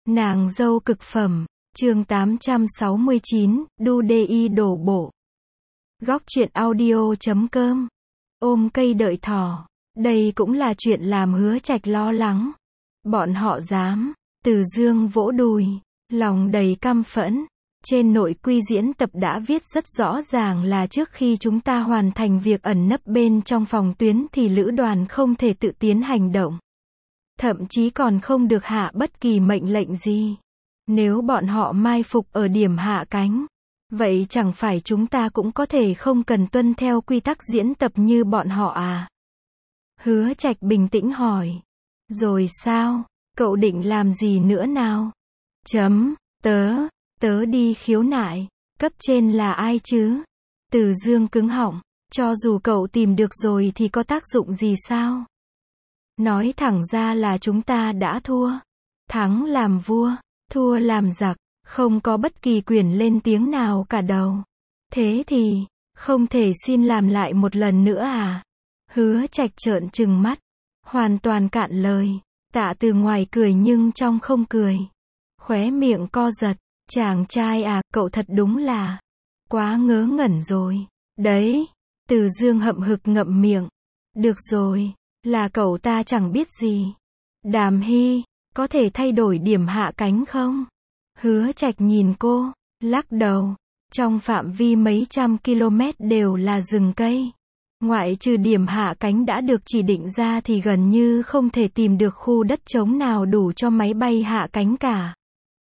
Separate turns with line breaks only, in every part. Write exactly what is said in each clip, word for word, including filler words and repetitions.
Nàng dâu cực phẩm, chương tám trăm sáu mươi chín, đu đê y đổ bộ. Góc truyện audio chấm com. Ôm cây đợi thỏ. Đây cũng là chuyện làm Hứa Trạch lo lắng. Bọn họ dám. Từ Dương vỗ đùi, lòng đầy căm phẫn. Trên nội quy diễn tập đã viết rất rõ ràng là trước khi chúng ta hoàn thành việc ẩn nấp bên trong phòng tuyến thì lữ đoàn không thể tự tiến hành động. Thậm chí còn không được hạ bất kỳ mệnh lệnh gì. Nếu bọn họ mai phục ở điểm hạ cánh, vậy chẳng phải chúng ta cũng có thể không cần tuân theo quy tắc diễn tập như bọn họ à? Hứa Trạch bình tĩnh hỏi. Rồi sao? Cậu định làm gì nữa nào? Chấm, tớ, tớ đi khiếu nại. Cấp trên là ai chứ? Từ Dương cứng họng. Cho dù cậu tìm được rồi thì có tác dụng gì sao? Nói thẳng ra là chúng ta đã thua. Thắng làm vua, thua làm giặc, không có bất kỳ quyền lên tiếng nào cả đầu. Thế thì, không thể xin làm lại một lần nữa à? Hứa Trạch trợn trừng mắt, hoàn toàn cạn lời. Tạ Từ ngoài cười nhưng trong không cười. Khóe miệng co giật, chàng trai à, cậu thật đúng là quá ngớ ngẩn rồi. Đấy, Từ Dương hậm hực ngậm miệng. Được rồi, là cậu ta chẳng biết gì. Đàm Hy, có thể thay đổi điểm hạ cánh không? Hứa Trạch nhìn cô, lắc đầu. Trong phạm vi mấy trăm km đều là rừng cây. Ngoại trừ điểm hạ cánh đã được chỉ định ra thì gần như không thể tìm được khu đất trống nào đủ cho máy bay hạ cánh cả.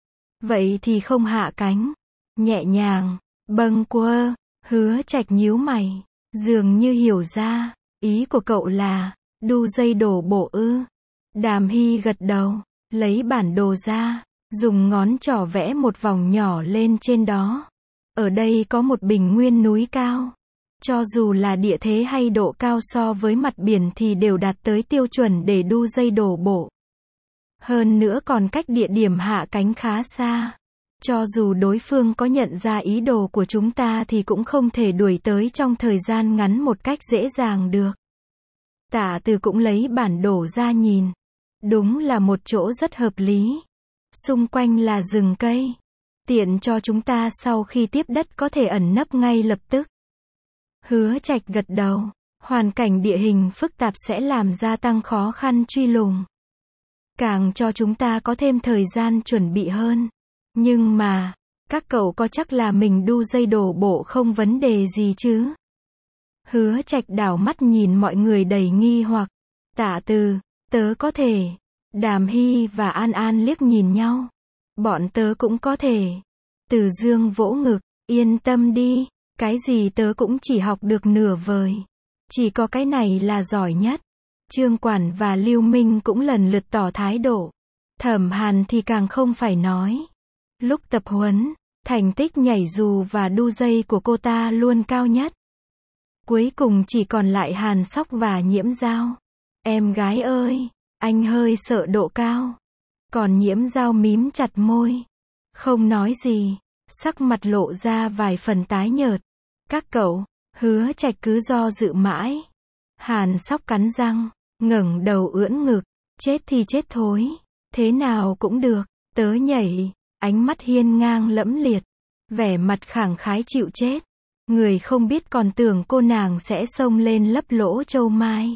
Vậy thì không hạ cánh. Nhẹ nhàng, bâng quơ. Hứa Trạch nhíu mày, dường như hiểu ra. Ý của cậu là đu dây đổ bộ ư? Đàm Hy gật đầu, lấy bản đồ ra, dùng ngón trỏ vẽ một vòng nhỏ lên trên đó. Ở đây có một bình nguyên núi cao. Cho dù là địa thế hay độ cao so với mặt biển thì đều đạt tới tiêu chuẩn để đu dây đổ bộ. Hơn nữa còn cách địa điểm hạ cánh khá xa. Cho dù đối phương có nhận ra ý đồ của chúng ta thì cũng không thể đuổi tới trong thời gian ngắn một cách dễ dàng được. Tạ Từ cũng lấy bản đồ ra nhìn. Đúng là một chỗ rất hợp lý. Xung quanh là rừng cây. Tiện cho chúng ta sau khi tiếp đất có thể ẩn nấp ngay lập tức. Hứa Trạch gật đầu. Hoàn cảnh địa hình phức tạp sẽ làm gia tăng khó khăn truy lùng. Càng cho chúng ta có thêm thời gian chuẩn bị hơn. Nhưng mà, các cậu có chắc là mình đu dây đổ bộ không vấn đề gì chứ? Hứa Trạch đảo mắt nhìn mọi người đầy nghi hoặc. Tạ Từ, tớ có thể. Đàm Hy và An An liếc nhìn nhau. Bọn tớ cũng có thể. Từ Dương vỗ ngực, yên tâm đi, cái gì tớ cũng chỉ học được nửa vời. Chỉ có cái này là giỏi nhất. Trương Quản và Lưu Minh cũng lần lượt tỏ thái độ. Thẩm Hàn thì càng không phải nói. Lúc tập huấn, thành tích nhảy dù và đu dây của cô ta luôn cao nhất. Cuối cùng chỉ còn lại Hàn Sóc và Nhiễm Dao. Em gái ơi, anh hơi sợ độ cao. Còn Nhiễm Dao mím chặt môi, không nói gì, sắc mặt lộ ra vài phần tái nhợt. Các cậu, Hứa Trạch cứ do dự mãi. Hàn Sóc cắn răng, ngẩng đầu ưỡn ngực, chết thì chết thôi, thế nào cũng được, tớ nhảy. Ánh mắt hiên ngang lẫm liệt, vẻ mặt khẳng khái chịu chết. Người không biết còn tưởng cô nàng sẽ xông lên lấp lỗ châu mai.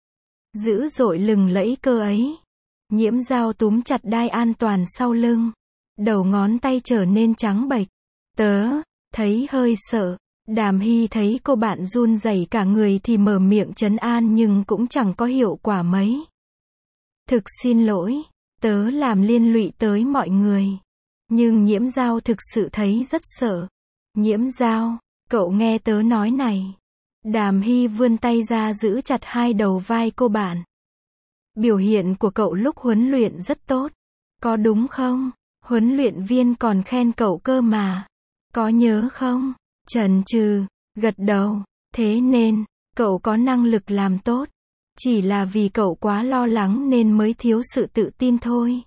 Dữ dội lừng lẫy cơ ấy. Nhiễm Dao túm chặt đai an toàn sau lưng. Đầu ngón tay trở nên trắng bệch. Tớ, thấy hơi sợ. Đàm Hy thấy cô bạn run rẩy cả người thì mở miệng trấn an nhưng cũng chẳng có hiệu quả mấy. Thực xin lỗi, tớ làm liên lụy tới mọi người. Nhưng Nhiễm Dao thực sự thấy rất sợ. Nhiễm Dao, cậu nghe tớ nói này. Đàm Hy vươn tay ra giữ chặt hai đầu vai cô bạn. Biểu hiện của cậu lúc huấn luyện rất tốt. Có đúng không? Huấn luyện viên còn khen cậu cơ mà. Có nhớ không? Chần chừ, gật đầu. Thế nên, cậu có năng lực làm tốt. Chỉ là vì cậu quá lo lắng nên mới thiếu sự tự tin thôi.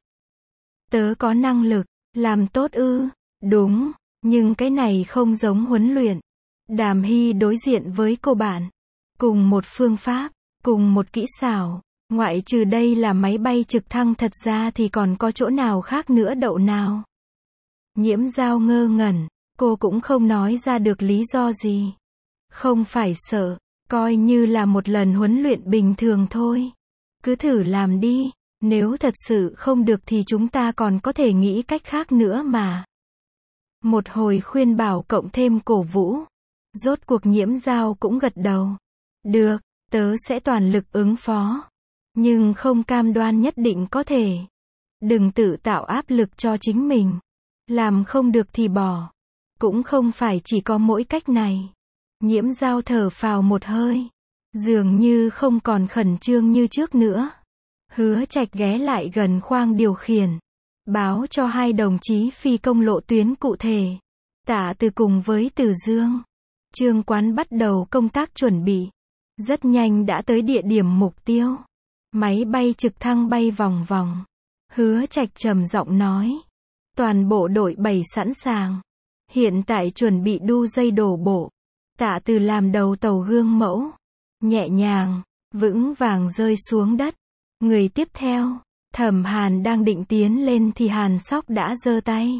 Tớ có năng lực làm tốt ư? Đúng, nhưng cái này không giống huấn luyện. Đàm Hy đối diện với cô bạn. Cùng một phương pháp, cùng một kỹ xảo, Ngoại trừ đây là máy bay trực thăng thật ra thì còn có chỗ nào khác nữa đậu nào? Nhiễm Dao ngơ ngẩn, cô cũng không nói ra được lý do gì. Không phải sợ, coi như là một lần huấn luyện bình thường thôi. Cứ thử làm đi, nếu thật sự không được thì chúng ta còn có thể nghĩ cách khác nữa mà. Một hồi khuyên bảo cộng thêm cổ vũ. Rốt cuộc Nhiễm Dao cũng gật đầu. Được, tớ sẽ toàn lực ứng phó. Nhưng không cam đoan nhất định có thể. Đừng tự tạo áp lực cho chính mình. Làm không được thì bỏ. Cũng không phải chỉ có mỗi cách này. Nhiễm Dao thở phào một hơi. Dường như không còn khẩn trương như trước nữa. Hứa Trạch ghé lại gần khoang điều khiển. Báo cho hai đồng chí phi công lộ tuyến cụ thể. Tạ Từ cùng với Từ Dương. Trương Quán bắt đầu công tác chuẩn bị. Rất nhanh đã tới địa điểm mục tiêu. Máy bay trực thăng bay vòng vòng. Hứa Trạch trầm giọng nói. Toàn bộ đội bảy sẵn sàng. Hiện tại chuẩn bị đu dây đổ bộ. Tạ Từ làm đầu tàu gương mẫu. Nhẹ nhàng, vững vàng rơi xuống đất. Người tiếp theo, Thẩm Hàn đang định tiến lên thì Hàn Sóc đã giơ tay.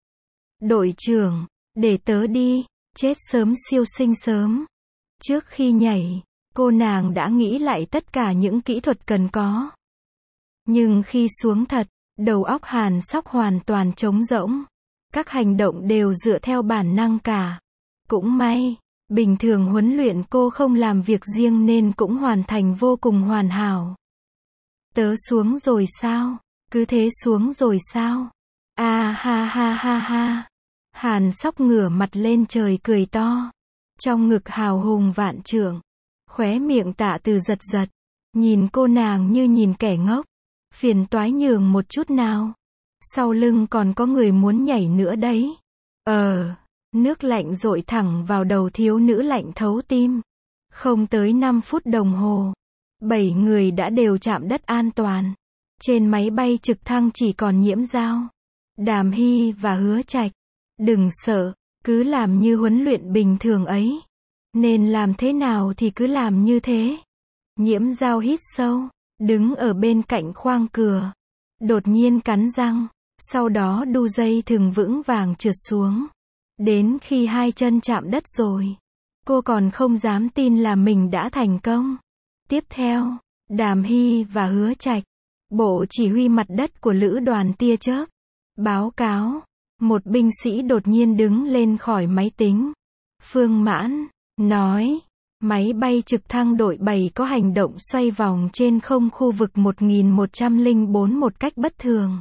Đội trưởng, để tớ đi, chết sớm siêu sinh sớm. Trước khi nhảy, cô nàng đã nghĩ lại tất cả những kỹ thuật cần có. Nhưng khi xuống thật, đầu óc Hàn Sóc hoàn toàn trống rỗng. Các hành động đều dựa theo bản năng cả. Cũng may, bình thường huấn luyện cô không làm việc riêng nên cũng hoàn thành vô cùng hoàn hảo. Tớ xuống rồi sao? Cứ thế xuống rồi sao? À ha ha ha ha. Hàn Sóc ngửa mặt lên trời cười to. Trong ngực hào hùng vạn trượng. Khóe miệng Tạ Từ giật giật. Nhìn cô nàng như nhìn kẻ ngốc. Phiền toái nhường một chút nào. Sau lưng còn có người muốn nhảy nữa đấy. Ờ, nước lạnh dội thẳng vào đầu thiếu nữ lạnh thấu tim. Không tới năm phút đồng hồ. Bảy người đã đều chạm đất an toàn. Trên máy bay trực thăng chỉ còn Nhiễm Dao, Đàm Hy và Hứa Trạch. Đừng sợ, cứ làm như huấn luyện bình thường ấy. Nên làm thế nào thì cứ làm như thế. Nhiễm Dao hít sâu, đứng ở bên cạnh khoang cửa. Đột nhiên cắn răng, sau đó đu dây thừng vững vàng trượt xuống. Đến khi hai chân chạm đất rồi, cô còn không dám tin là mình đã thành công. Tiếp theo, Đàm Hy và Hứa Trạch, bộ chỉ huy mặt đất của lữ đoàn tia chớp, báo cáo. Một binh sĩ đột nhiên đứng lên khỏi máy tính. Phương Mãn, nói, máy bay trực thăng đội bảy có hành động xoay vòng trên không khu vực một nghìn một trăm lẻ bốn một cách bất thường.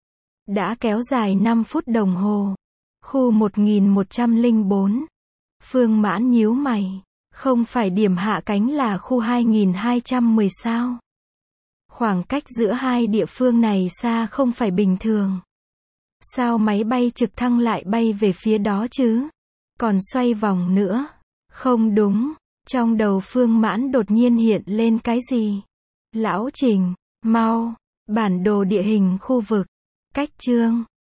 Đã kéo dài năm phút đồng hồ. Khu một nghìn một trăm lẻ bốn. Phương Mãn nhíu mày. Không phải điểm hạ cánh là khu hai nghìn hai trăm mười sao? Khoảng cách giữa hai địa phương này xa không phải bình thường. Sao máy bay trực thăng lại bay về phía đó chứ? Còn xoay vòng nữa. Không đúng. Trong đầu Phương Mãn đột nhiên hiện lên cái gì? Lão Trình, mau, bản đồ địa hình khu vực. Cách chương